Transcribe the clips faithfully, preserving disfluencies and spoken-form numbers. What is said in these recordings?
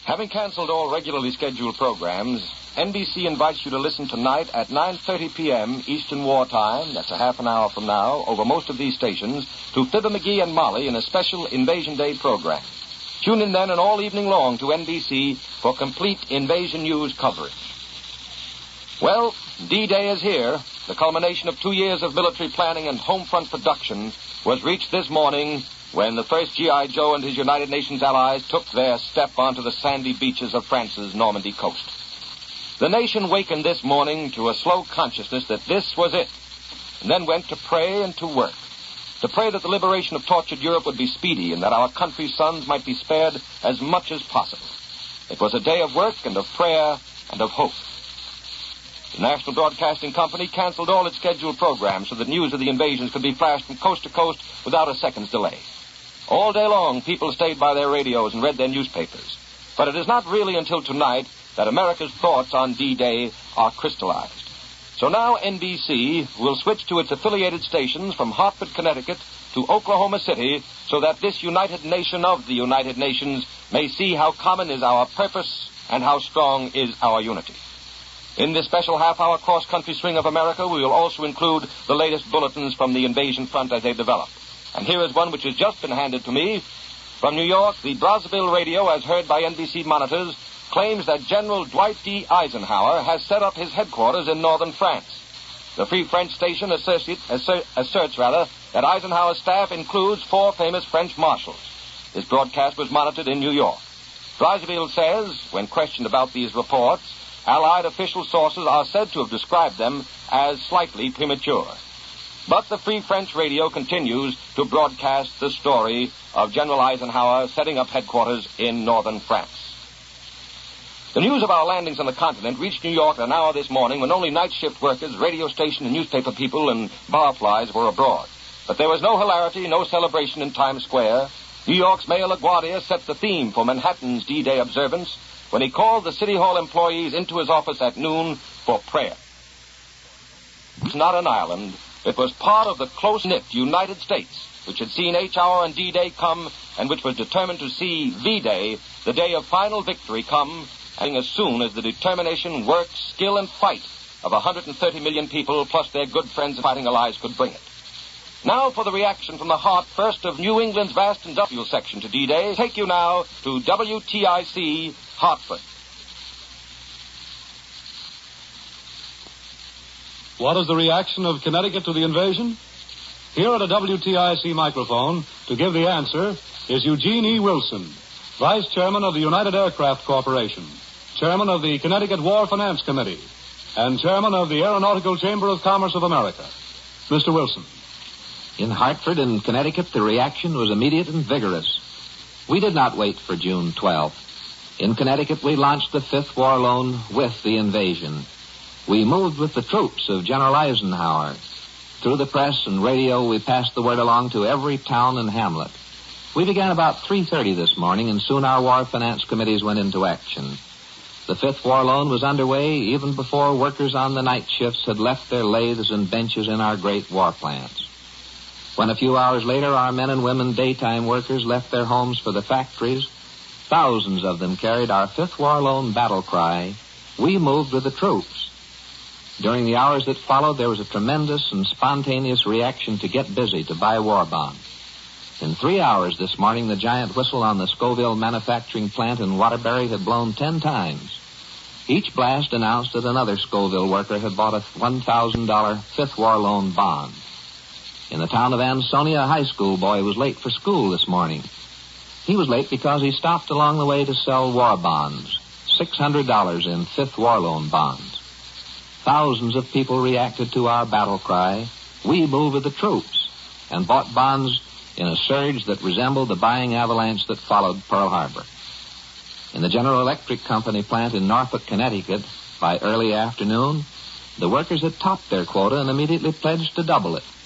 Having canceled all regularly scheduled programs, N B C invites you to listen tonight at nine thirty p.m. Eastern Wartime, that's a half an hour from now, over most of these stations, to Fibber McGee and Molly in a special Invasion Day program. Tune in then and all evening long to N B C for complete invasion news coverage. Well, D-Day is here. The culmination of two years of military planning and home front production was reached this morning when the first G I. Joe and his United Nations allies took their step onto the sandy beaches of France's Normandy coast. The nation wakened this morning to a slow consciousness that this was it, and then went to pray and to work, to pray that the liberation of tortured Europe would be speedy and that our country's sons might be spared as much as possible. It was a day of work and of prayer and of hope. The National Broadcasting Company canceled all its scheduled programs so that news of the invasions could be flashed from coast to coast without a second's delay. All day long, people stayed by their radios and read their newspapers. But it is not really until tonight that America's thoughts on D-Day are crystallized. So now N B C will switch to its affiliated stations from Hartford, Connecticut to Oklahoma City so that this United Nation of the United Nations may see how common is our purpose and how strong is our unity. In this special half-hour cross-country swing of America, we will also include the latest bulletins from the invasion front as they develop. And here is one which has just been handed to me. From New York, the Brazzaville radio, as heard by N B C monitors, claims that General Dwight D. Eisenhower has set up his headquarters in northern France. The Free French station asserts, assert, asserts rather, that Eisenhower's staff includes four famous French marshals. This broadcast was monitored in New York. Brazzaville says, when questioned about these reports, Allied official sources are said to have described them as slightly premature. But the Free French radio continues to broadcast the story of General Eisenhower setting up headquarters in northern France. The news of our landings on the continent reached New York at an hour this morning when only night shift workers, radio station and newspaper people, and barflies were abroad. But there was no hilarity, no celebration in Times Square. New York's Mayor LaGuardia set the theme for Manhattan's D-Day observance when he called the City Hall employees into his office at noon for prayer. It's not an island. It was part of the close-knit United States, which had seen H-Hour and D-Day come, and which was determined to see V-Day, the day of final victory, come, and as soon as the determination, work, skill, and fight of one hundred thirty million people, plus their good friends and fighting allies, could bring it. Now for the reaction from the heart, first of New England's vast industrial section to D-Day. Take you now to W T I C Hartford. What is the reaction of Connecticut to the invasion? Here at a W T I C microphone to give the answer is Eugene E. Wilson, Vice Chairman of the United Aircraft Corporation, Chairman of the Connecticut War Finance Committee, and Chairman of the Aeronautical Chamber of Commerce of America. Mister Wilson. In Hartford and Connecticut, the reaction was immediate and vigorous. We did not wait for June twelfth. In Connecticut, we launched the Fifth War Loan with the invasion. We moved with the troops of General Eisenhower. Through the press and radio, we passed the word along to every town and hamlet. We began about three thirty this morning, and soon our War Finance Committees went into action. The Fifth War Loan was underway even before workers on the night shifts had left their lathes and benches in our great war plants. When a few hours later our men and women daytime workers left their homes for the factories, thousands of them carried our Fifth War Loan battle cry, "We moved with the troops." During the hours that followed, there was a tremendous and spontaneous reaction to get busy, to buy war bonds. In three hours this morning, the giant whistle on the Scoville manufacturing plant in Waterbury had blown ten times. Each blast announced that another Scoville worker had bought a one thousand dollars Fifth War Loan bond. In the town of Ansonia, a high school boy was late for school this morning. He was late because he stopped along the way to sell war bonds, six hundred dollars in Fifth War Loan bonds. Thousands of people reacted to our battle cry, "We move with the troops," and bought bonds in a surge that resembled the buying avalanche that followed Pearl Harbor. In the General Electric Company plant in Norfolk, Connecticut, by early afternoon, the workers had topped their quota and immediately pledged to double it.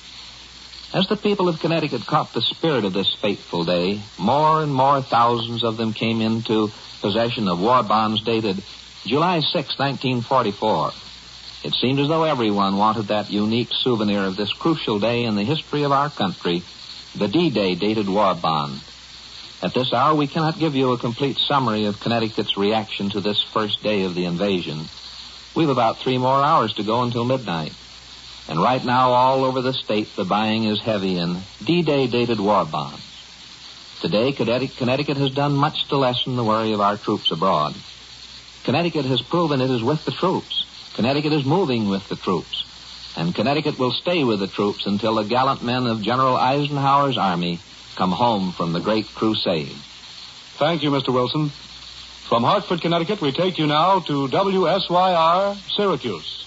As the people of Connecticut caught the spirit of this fateful day, more and more thousands of them came into possession of war bonds dated July sixth, nineteen forty-four. It seemed as though everyone wanted that unique souvenir of this crucial day in the history of our country, the D-Day dated war bond. At this hour, we cannot give you a complete summary of Connecticut's reaction to this first day of the invasion. We've about three more hours to go until midnight. And right now, all over the state, the buying is heavy in D-Day dated war bonds. Today, Connecticut has done much to lessen the worry of our troops abroad. Connecticut has proven it is with the troops. Connecticut is moving with the troops. And Connecticut will stay with the troops until the gallant men of General Eisenhower's army come home from the Great Crusade. Thank you, Mister Wilson. From Hartford, Connecticut, we take you now to W S Y R, Syracuse.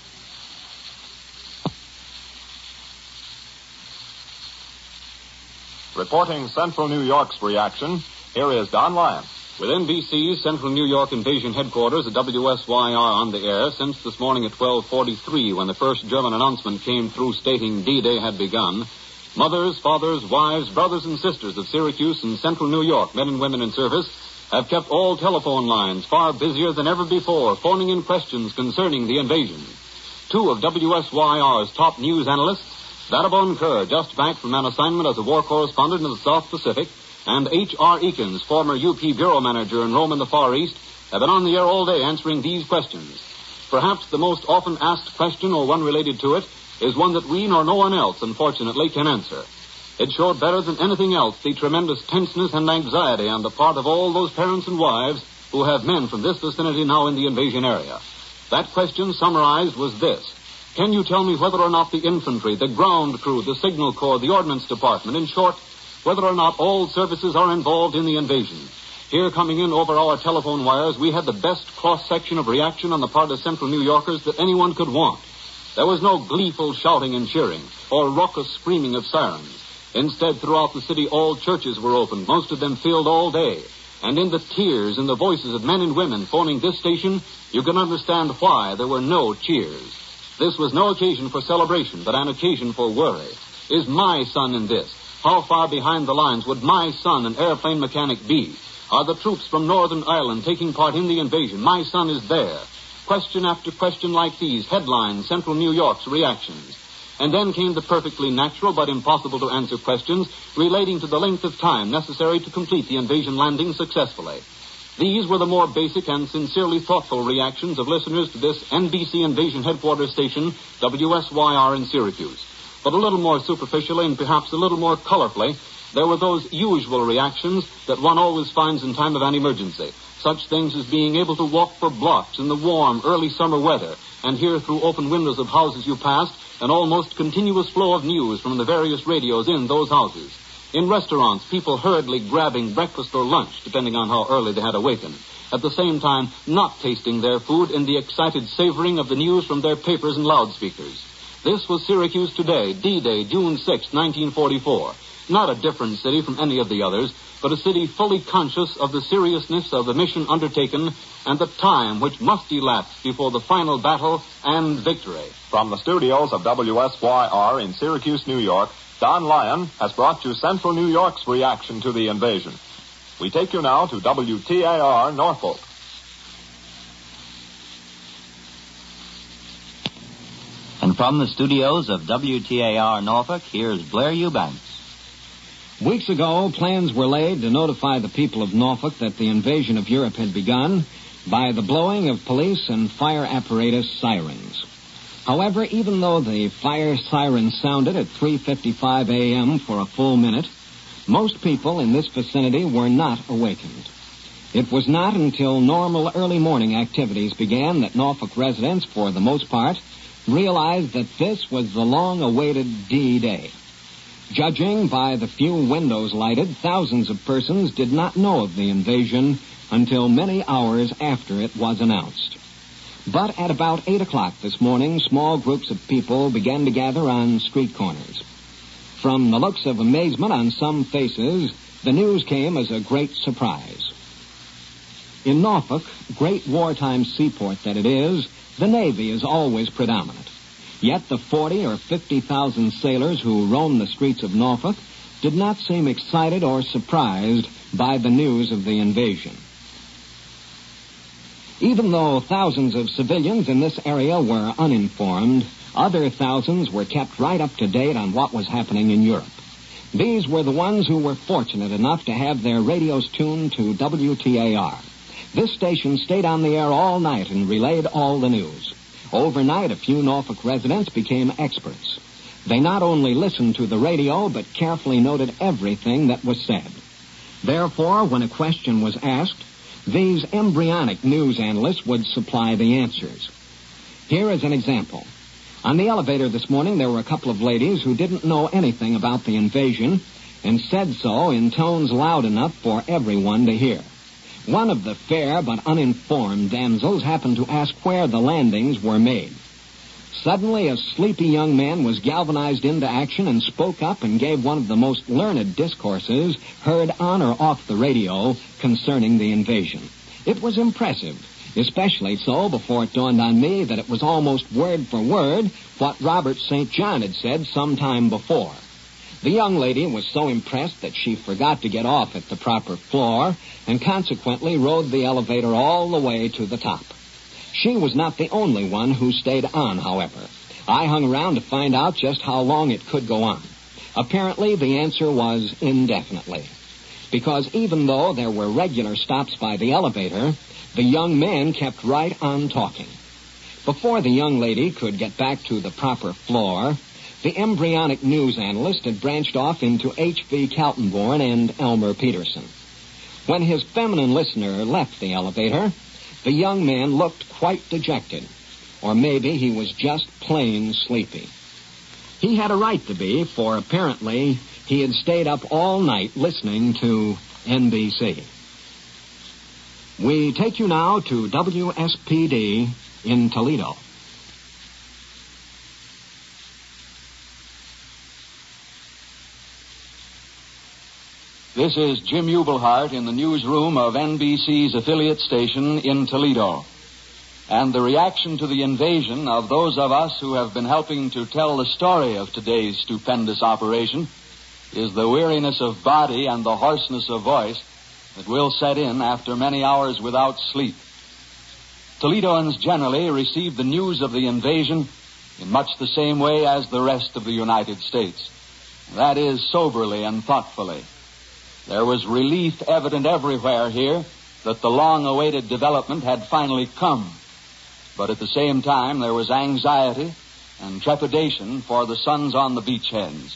Reporting Central New York's reaction, here is Don Lyon. With N B C's Central New York Invasion Headquarters at W S Y R on the air since this morning at twelve forty-three, when the first German announcement came through stating D-Day had begun, mothers, fathers, wives, brothers, and sisters of Syracuse and Central New York, men and women in service, have kept all telephone lines far busier than ever before, phoning in questions concerning the invasion. Two of W S Y R's top news analysts, Vadabon Kerr, just back from an assignment as a war correspondent in the South Pacific, and H R. Eakins, former U P bureau manager in Rome and the Far East, have been on the air all day answering these questions. Perhaps the most often asked question, or one related to it, is one that we nor no one else, unfortunately, can answer. It showed better than anything else the tremendous tenseness and anxiety on the part of all those parents and wives who have men from this vicinity now in the invasion area. That question, summarized, was this. Can you tell me whether or not the infantry, the ground crew, the signal corps, the ordnance department, in short, whether or not all services are involved in the invasion? Here, coming in over our telephone wires, we had the best cross-section of reaction on the part of Central New Yorkers that anyone could want. There was no gleeful shouting and cheering, or raucous screaming of sirens. Instead, throughout the city, all churches were open, most of them filled all day. And in the tears in the voices of men and women phoning this station, you can understand why there were no cheers. This was no occasion for celebration, but an occasion for worry. Is my son in this? How far behind the lines would my son, an airplane mechanic, be? Are the troops from Northern Ireland taking part in the invasion? My son is there. Question after question like these, headlines, Central New York's reactions. And then came the perfectly natural but impossible to answer questions relating to the length of time necessary to complete the invasion landing successfully. These were the more basic and sincerely thoughtful reactions of listeners to this N B C Invasion Headquarters station, W S Y R in Syracuse. But a little more superficially and perhaps a little more colorfully, there were those usual reactions that one always finds in time of an emergency. Such things as being able to walk for blocks in the warm, early summer weather and hear through open windows of houses you passed an almost continuous flow of news from the various radios in those houses. In restaurants, people hurriedly grabbing breakfast or lunch, depending on how early they had awakened. At the same time, not tasting their food in the excited savoring of the news from their papers and loudspeakers. This was Syracuse today, D-Day, June sixth, nineteen forty-four. Not a different city from any of the others, but a city fully conscious of the seriousness of the mission undertaken and the time which must elapse before the final battle and victory. From the studios of W S Y R in Syracuse, New York, Don Lyon has brought you Central New York's reaction to the invasion. We take you now to W T A R Norfolk. And from the studios of W T A R Norfolk, here's Blair Eubanks. Weeks ago, plans were laid to notify the people of Norfolk that the invasion of Europe had begun by the blowing of police and fire apparatus sirens. However, even though the fire sirens sounded at three fifty-five a.m. for a full minute, most people in this vicinity were not awakened. It was not until normal early morning activities began that Norfolk residents, for the most part, realized that this was the long-awaited D-Day. Judging by the few windows lighted, thousands of persons did not know of the invasion until many hours after it was announced. But at about eight o'clock this morning, small groups of people began to gather on street corners. From the looks of amazement on some faces, the news came as a great surprise. In Norfolk, great wartime seaport that it is, the Navy is always predominant. Yet the forty or fifty thousand sailors who roam the streets of Norfolk did not seem excited or surprised by the news of the invasion. Even though thousands of civilians in this area were uninformed, other thousands were kept right up to date on what was happening in Europe. These were the ones who were fortunate enough to have their radios tuned to W T A R. This station stayed on the air all night and relayed all the news. Overnight, a few Norfolk residents became experts. They not only listened to the radio, but carefully noted everything that was said. Therefore, when a question was asked, these embryonic news analysts would supply the answers. Here is an example. On the elevator this morning, there were a couple of ladies who didn't know anything about the invasion and said so in tones loud enough for everyone to hear. One of the fair but uninformed damsels happened to ask where the landings were made. Suddenly, a sleepy young man was galvanized into action and spoke up and gave one of the most learned discourses heard on or off the radio concerning the invasion. It was impressive, especially so before it dawned on me that it was almost word for word what Robert Saint John had said some time before. The young lady was so impressed that she forgot to get off at the proper floor and consequently rode the elevator all the way to the top. She was not the only one who stayed on, however. I hung around to find out just how long it could go on. Apparently, the answer was indefinitely. Because even though there were regular stops by the elevator, the young man kept right on talking. Before the young lady could get back to the proper floor, the embryonic news analyst had branched off into H V Kaltenborn and Elmer Peterson. When his feminine listener left the elevator, the young man looked quite dejected, or maybe he was just plain sleepy. He had a right to be, for apparently he had stayed up all night listening to N B C. We take you now to W S P D in Toledo. This is Jim Ubelhart in the newsroom of N B C's affiliate station in Toledo. And the reaction to the invasion of those of us who have been helping to tell the story of today's stupendous operation is the weariness of body and the hoarseness of voice that will set in after many hours without sleep. Toledoans generally receive the news of the invasion in much the same way as the rest of the United States. That is, soberly and thoughtfully. There was relief evident everywhere here that the long-awaited development had finally come. But at the same time, there was anxiety and trepidation for the sons on the beachheads.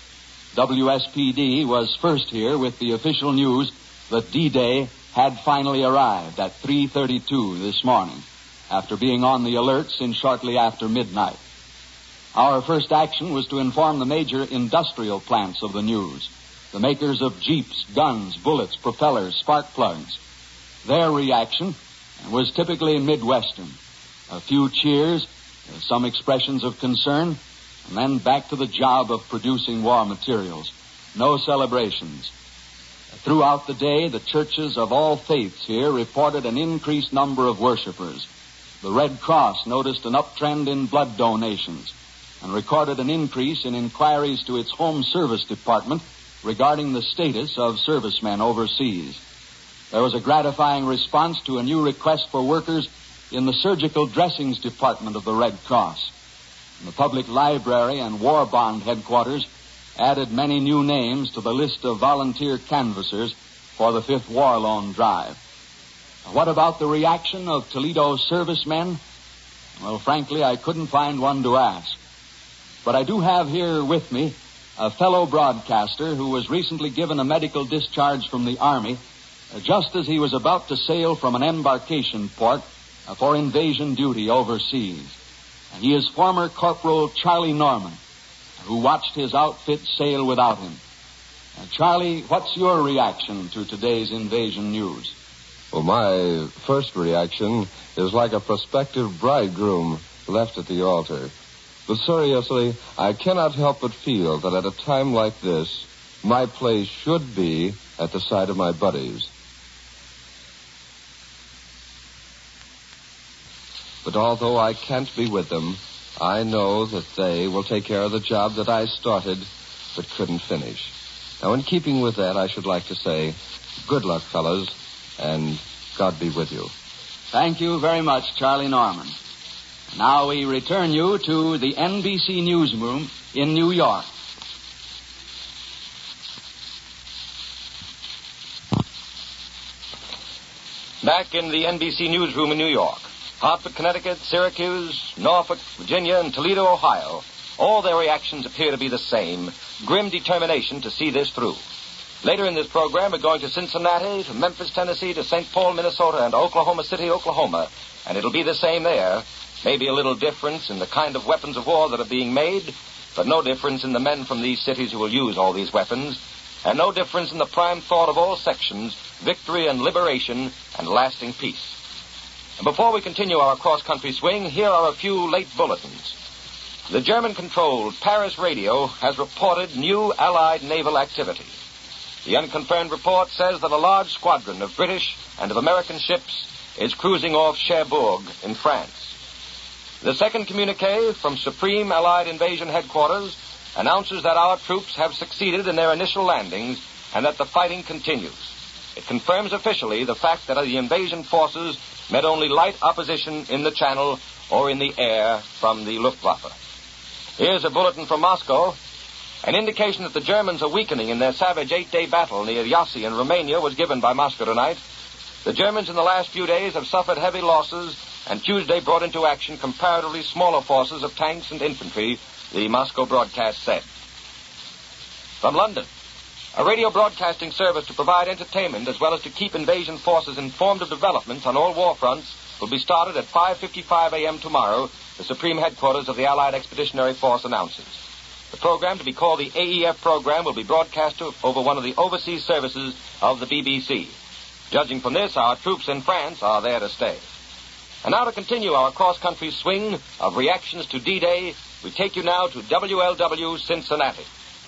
W S P D was first here with the official news that D-Day had finally arrived at three thirty-two this morning, after being on the alert since shortly after midnight. Our first action was to inform the major industrial plants of the news, the makers of jeeps, guns, bullets, propellers, spark plugs. Their reaction was typically Midwestern. A few cheers, some expressions of concern, and then back to the job of producing war materials. No celebrations. Throughout the day, the churches of all faiths here reported an increased number of worshipers. The Red Cross noticed an uptrend in blood donations and recorded an increase in inquiries to its home service department regarding the status of servicemen overseas. There was a gratifying response to a new request for workers in the surgical dressings department of the Red Cross. And the public library and war bond headquarters added many new names to the list of volunteer canvassers for the fifth War Loan Drive. What about the reaction of Toledo servicemen? Well, frankly, I couldn't find one to ask. But I do have here with me a fellow broadcaster who was recently given a medical discharge from the Army uh, just as he was about to sail from an embarkation port uh, for invasion duty overseas. And he is former Corporal Charlie Norman, who watched his outfit sail without him. Uh, Charlie, what's your reaction to today's invasion news? Well, my first reaction is like a prospective bridegroom left at the altar. But seriously, I cannot help but feel that at a time like this, my place should be at the side of my buddies. But although I can't be with them, I know that they will take care of the job that I started but couldn't finish. Now, in keeping with that, I should like to say, good luck, fellas, and God be with you. Thank you very much, Charlie Norman. Now we return you to the N B C newsroom in New York. Back in the N B C newsroom in New York, Hartford, Connecticut, Syracuse, Norfolk, Virginia, and Toledo, Ohio, all their reactions appear to be the same, grim determination to see this through. Later in this program, we're going to Cincinnati, to Memphis, Tennessee, to Saint Paul, Minnesota, and Oklahoma City, Oklahoma, and it'll be the same there. Maybe a little difference in the kind of weapons of war that are being made, but no difference in the men from these cities who will use all these weapons, and no difference in the prime thought of all sections, victory and liberation and lasting peace. And before we continue our cross-country swing, here are a few late bulletins. The German-controlled Paris radio has reported new Allied naval activity. The unconfirmed report says that a large squadron of British and of American ships is cruising off Cherbourg in France. The second communique from Supreme Allied Invasion Headquarters announces that our troops have succeeded in their initial landings and that the fighting continues. It confirms officially the fact that the invasion forces met only light opposition in the channel or in the air from the Luftwaffe. Here's a bulletin from Moscow. An indication that the Germans are weakening in their savage eight-day battle near Iasi in Romania was given by Moscow tonight. The Germans in the last few days have suffered heavy losses, and Tuesday brought into action comparatively smaller forces of tanks and infantry, the Moscow broadcast said. From London, a radio broadcasting service to provide entertainment as well as to keep invasion forces informed of developments on all war fronts will be started at five fifty-five a.m. tomorrow, the Supreme Headquarters of the Allied Expeditionary Force announces. The program, to be called the A E F program, will be broadcast over one of the overseas services of the B B C. Judging from this, our troops in France are there to stay. And now to continue our cross-country swing of reactions to D-Day, we take you now to W L W Cincinnati.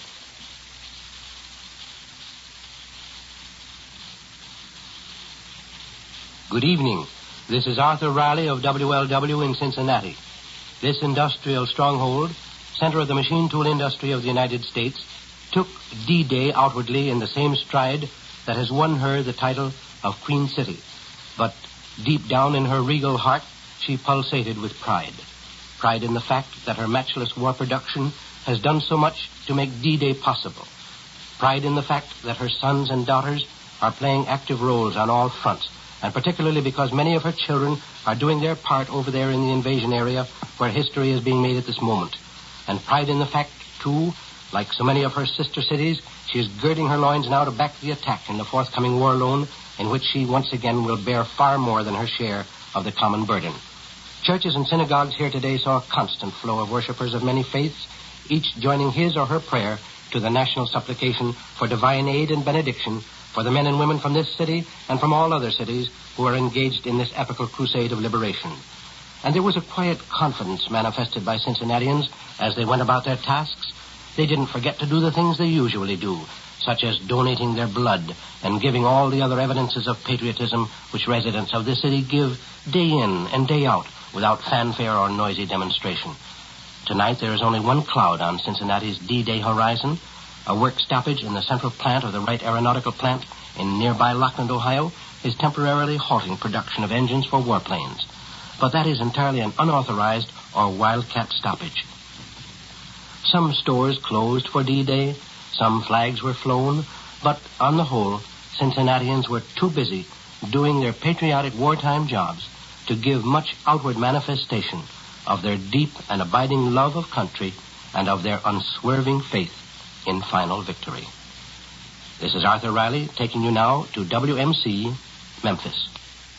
Good evening. This is Arthur Riley of W L W in Cincinnati. This industrial stronghold, center of the machine tool industry of the United States, took D-Day outwardly in the same stride that has won her the title of Queen City. But deep down in her regal heart, she pulsated with pride. Pride in the fact that her matchless war production has done so much to make D-Day possible. Pride in the fact that her sons and daughters are playing active roles on all fronts, and particularly because many of her children are doing their part over there in the invasion area where history is being made at this moment. And pride in the fact, too, like so many of her sister cities, she is girding her loins now to back the attack in the forthcoming war loan, in which she once again will bear far more than her share of the common burden. Churches and synagogues here today saw a constant flow of worshippers of many faiths, each joining his or her prayer to the national supplication for divine aid and benediction for the men and women from this city and from all other cities who are engaged in this epical crusade of liberation. And there was a quiet confidence manifested by Cincinnatians as they went about their tasks. They didn't forget to do the things they usually do, such as donating their blood and giving all the other evidences of patriotism which residents of this city give day in and day out without fanfare or noisy demonstration. Tonight there is only one cloud on Cincinnati's D-Day horizon. A work stoppage in the central plant of the Wright Aeronautical Plant in nearby Lockland, Ohio, is temporarily halting production of engines for warplanes. But that is entirely an unauthorized or wildcat stoppage. Some stores closed for D-Day, some flags were flown, but on the whole, Cincinnatians were too busy doing their patriotic wartime jobs to give much outward manifestation of their deep and abiding love of country and of their unswerving faith in final victory. This is Arthur Riley taking you now to W M C, Memphis.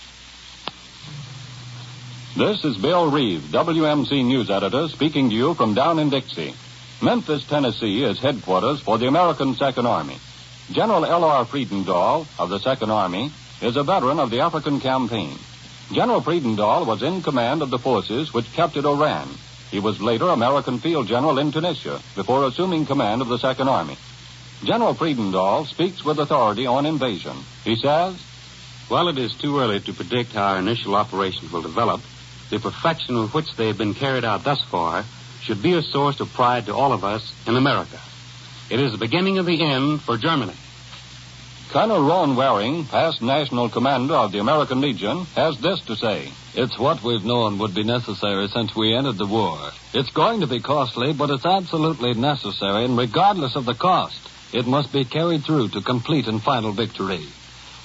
This is Bill Reeve, W M C News Editor, speaking to you from down in Dixie. Memphis, Tennessee is headquarters for the American Second Army. General L R Friedendahl of the Second Army is a veteran of the African campaign. General Friedendahl was in command of the forces which captured Oran. He was later American Field General in Tunisia before assuming command of the Second Army. General Friedendahl speaks with authority on invasion. He says, While it is too early to predict how our initial operations will develop, the perfection with which they have been carried out thus far should be a source of pride to all of us in America. It is the beginning of the end for Germany. Colonel Ron Waring, past national commander of the American Legion, has this to say. It's what we've known would be necessary since we entered the war. It's going to be costly, but it's absolutely necessary, and regardless of the cost, it must be carried through to complete and final victory.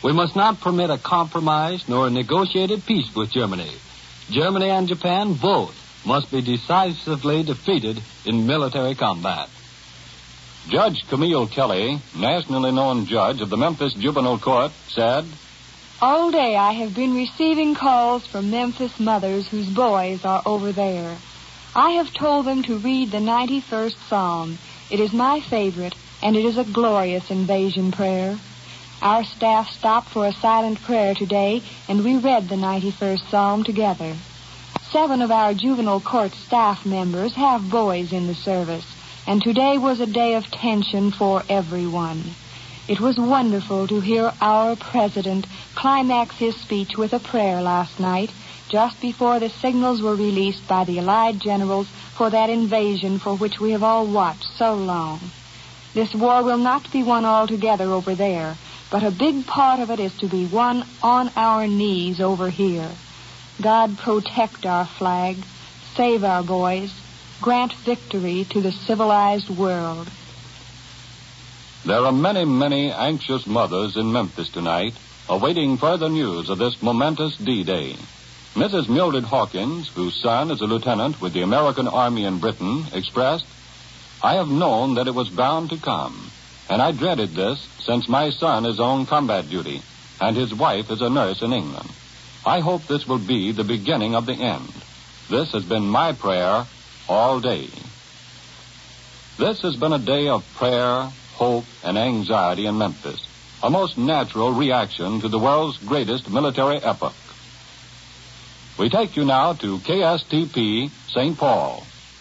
We must not permit a compromise nor a negotiated peace with Germany. Germany and Japan both must be decisively defeated in military combat. Judge Camille Kelly, nationally known judge of the Memphis Juvenile Court, said, "All day I have been receiving calls from Memphis mothers whose boys are over there. I have told them to read the ninety-first Psalm. It is my favorite, and it is a glorious invasion prayer. Our staff stopped for a silent prayer today, and we read the ninety-first Psalm together. Seven of our juvenile court staff members have boys in the service, and today was a day of tension for everyone. It was wonderful to hear our president climax his speech with a prayer last night, just before the signals were released by the Allied generals for that invasion for which we have all watched so long. This war will not be won altogether over there, but a big part of it is to be won on our knees over here. God protect our flag, save our boys, grant victory to the civilized world." There are many, many anxious mothers in Memphis tonight, awaiting further news of this momentous D-Day. Missus Mildred Hawkins, whose son is a lieutenant with the American Army in Britain, expressed, "I have known that it was bound to come, and I dreaded this since my son is on combat duty, and his wife is a nurse in England. I hope this will be the beginning of the end. This has been my prayer all day." This has been a day of prayer, hope, and anxiety in Memphis, a most natural reaction to the world's greatest military epoch. We take you now to K S T P, Saint Paul.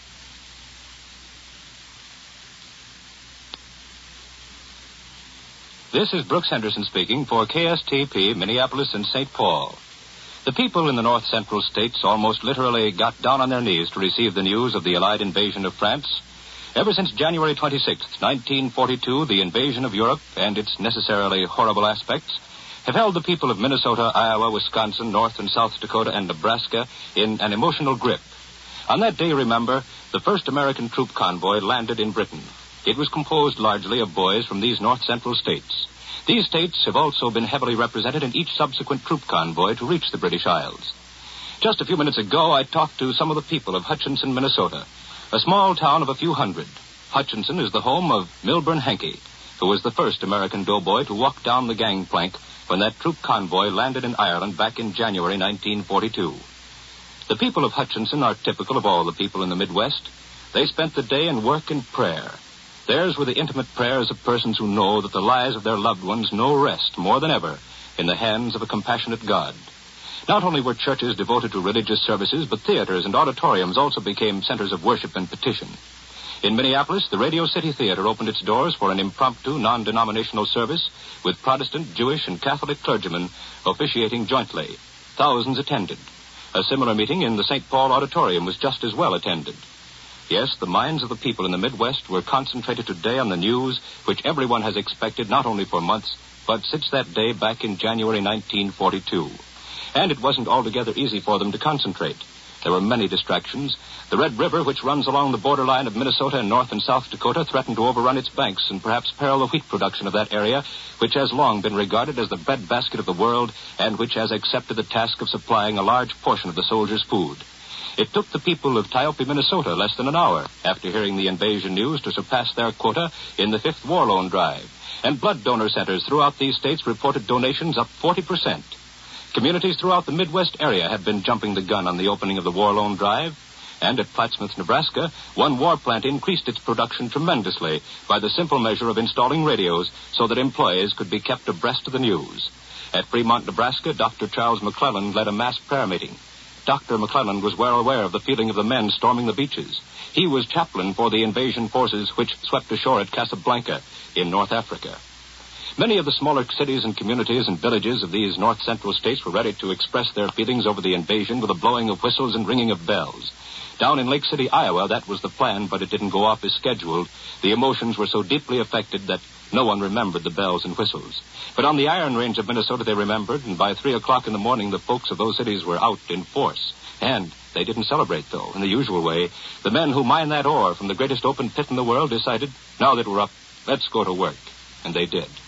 This is Brooks Henderson speaking for K S T P, Minneapolis and Saint Paul. The people in the north central states almost literally got down on their knees to receive the news of the Allied invasion of France. Ever since January twenty-sixth, nineteen forty-two, the invasion of Europe and its necessarily horrible aspects have held the people of Minnesota, Iowa, Wisconsin, North and South Dakota, and Nebraska in an emotional grip. On that day, remember, the first American troop convoy landed in Britain. It was composed largely of boys from these north central states. These states have also been heavily represented in each subsequent troop convoy to reach the British Isles. Just a few minutes ago, I talked to some of the people of Hutchinson, Minnesota, a small town of a few hundred. Hutchinson is the home of Milburn Hankey, who was the first American doughboy to walk down the gangplank when that troop convoy landed in Ireland back in January nineteen forty-two. The people of Hutchinson are typical of all the people in the Midwest. They spent the day in work and prayer. Theirs were the intimate prayers of persons who know that the lives of their loved ones know rest more than ever in the hands of a compassionate God. Not only were churches devoted to religious services, but theaters and auditoriums also became centers of worship and petition. In Minneapolis, the Radio City Theater opened its doors for an impromptu, non-denominational service with Protestant, Jewish, and Catholic clergymen officiating jointly. Thousands attended. A similar meeting in the Saint Paul Auditorium was just as well attended. Yes, the minds of the people in the Midwest were concentrated today on the news which everyone has expected not only for months, but since that day back in January nineteen forty-two. And it wasn't altogether easy for them to concentrate. There were many distractions. The Red River, which runs along the borderline of Minnesota and North and South Dakota, threatened to overrun its banks and perhaps peril the wheat production of that area, which has long been regarded as the breadbasket of the world and which has accepted the task of supplying a large portion of the soldiers' food. It took the people of Tiope, Minnesota, less than an hour after hearing the invasion news to surpass their quota in the fifth War Loan Drive. And blood donor centers throughout these states reported donations up forty percent. Communities throughout the Midwest area have been jumping the gun on the opening of the War Loan Drive. And at Plattsmouth, Nebraska, one war plant increased its production tremendously by the simple measure of installing radios so that employees could be kept abreast of the news. At Fremont, Nebraska, Doctor Charles McClellan led a mass prayer meeting. Doctor McClellan was well aware of the feeling of the men storming the beaches. He was chaplain for the invasion forces which swept ashore at Casablanca in North Africa. Many of the smaller cities and communities and villages of these north central states were ready to express their feelings over the invasion with a blowing of whistles and ringing of bells. Down in Lake City, Iowa, that was the plan, but it didn't go off as scheduled. The emotions were so deeply affected that no one remembered the bells and whistles. But on the Iron Range of Minnesota, they remembered, and by three o'clock in the morning, the folks of those cities were out in force. And they didn't celebrate, though, in the usual way. The men who mine that ore from the greatest open pit in the world decided, now that we're up, let's go to work. And they did.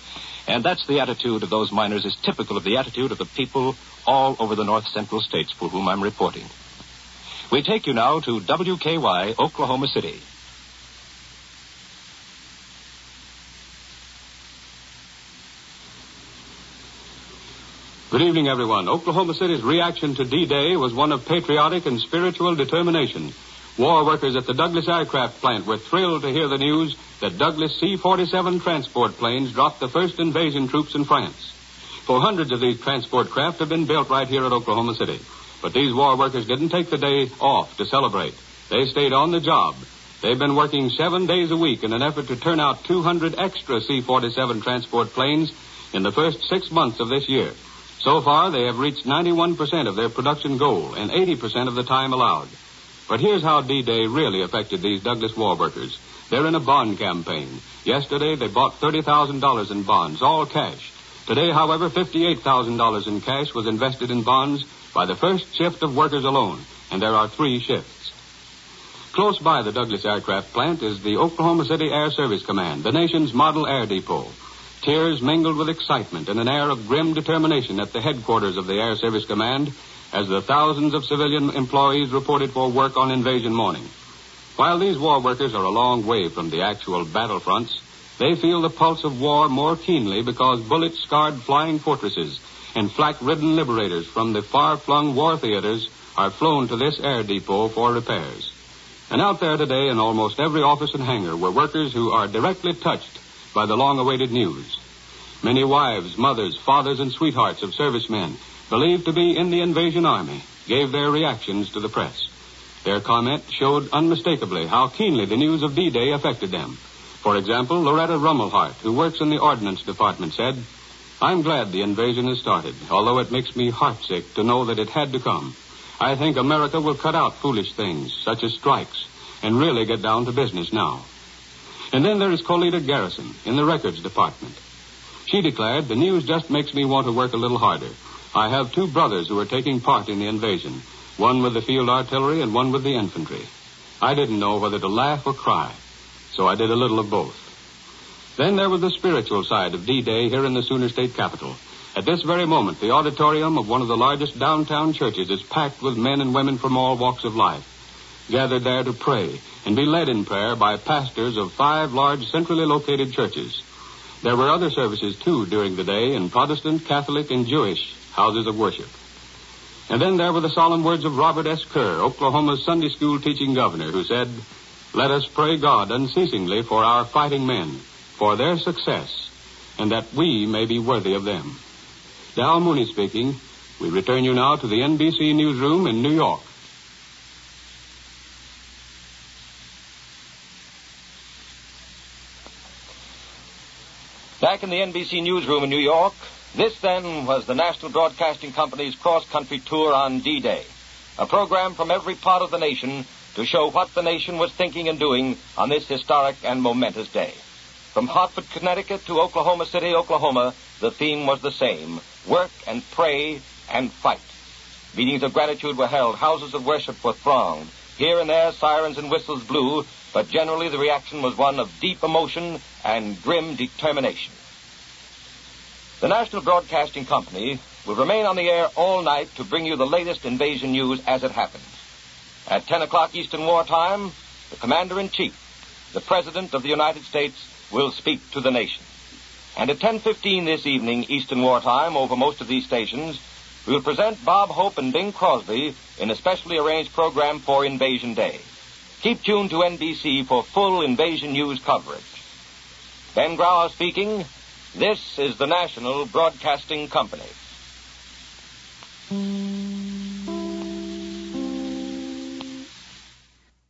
And that's the attitude of those miners is typical of the attitude of the people all over the north central states for whom I'm reporting. We take you now to W K Y, Oklahoma City. Good evening, everyone. Oklahoma City's reaction to D-Day was one of patriotic and spiritual determination. War workers at the Douglas Aircraft Plant were thrilled to hear the news that Douglas C forty-seven transport planes dropped the first invasion troops in France. For hundreds of these transport craft have been built right here at Oklahoma City. But these war workers didn't take the day off to celebrate. They stayed on the job. They've been working seven days a week in an effort to turn out two hundred extra C forty-seven transport planes in the first six months of this year. So far, they have reached ninety-one percent of their production goal and eighty percent of the time allowed. But here's how D-Day really affected these Douglas war workers. They're in a bond campaign. Yesterday, they bought thirty thousand dollars in bonds, all cash. Today, however, fifty-eight thousand dollars in cash was invested in bonds by the first shift of workers alone, and there are three shifts. Close by the Douglas Aircraft Plant is the Oklahoma City Air Service Command, the nation's model air depot. Tears mingled with excitement and an air of grim determination at the headquarters of the Air Service Command as the thousands of civilian employees reported for work on invasion morning. While these war workers are a long way from the actual battlefronts, they feel the pulse of war more keenly because bullet-scarred flying fortresses and flak-ridden liberators from the far-flung war theaters are flown to this air depot for repairs. And out there today in almost every office and hangar were workers who are directly touched by the long-awaited news. Many wives, mothers, fathers, and sweethearts of servicemen believed to be in the invasion army gave their reactions to the press. Their comment showed unmistakably how keenly the news of D-Day affected them. For example, Loretta Rummelhart, who works in the Ordnance Department, said, "I'm glad the invasion has started, although it makes me heartsick to know that it had to come. I think America will cut out foolish things, such as strikes, and really get down to business now." And then there is Colita Garrison in the Records Department. She declared, "The news just makes me want to work a little harder. I have two brothers who are taking part in the invasion, one with the field artillery and one with the infantry. I didn't know whether to laugh or cry, so I did a little of both." Then there was the spiritual side of D-Day here in the Sooner State Capitol. At this very moment, the auditorium of one of the largest downtown churches is packed with men and women from all walks of life, gathered there to pray and be led in prayer by pastors of five large centrally located churches. There were other services, too, during the day in Protestant, Catholic, and Jewish houses of worship. And then there were the solemn words of Robert S. Kerr, Oklahoma's Sunday school teaching governor, who said, "Let us pray God unceasingly for our fighting men, for their success, and that we may be worthy of them." Dal Mooney speaking. We return you now to the N B C newsroom in New York. Back in the N B C newsroom in New York, this then was the National Broadcasting Company's cross-country tour on D-Day, a program from every part of the nation to show what the nation was thinking and doing on this historic and momentous day. From Hartford, Connecticut to Oklahoma City, Oklahoma, the theme was the same: work and pray and fight. Meetings of gratitude were held, houses of worship were thronged. Here and there, sirens and whistles blew, but generally the reaction was one of deep emotion and grim determination. The National Broadcasting Company will remain on the air all night to bring you the latest invasion news as it happens. At ten o'clock Eastern Wartime, the Commander-in-Chief, the President of the United States, will speak to the nation. And at ten fifteen this evening Eastern Wartime, over most of these stations, we will present Bob Hope and Bing Crosby in a specially arranged program for Invasion Day. Keep tuned to N B C for full invasion news coverage. Ben Grauer speaking. This is the National Broadcasting Company.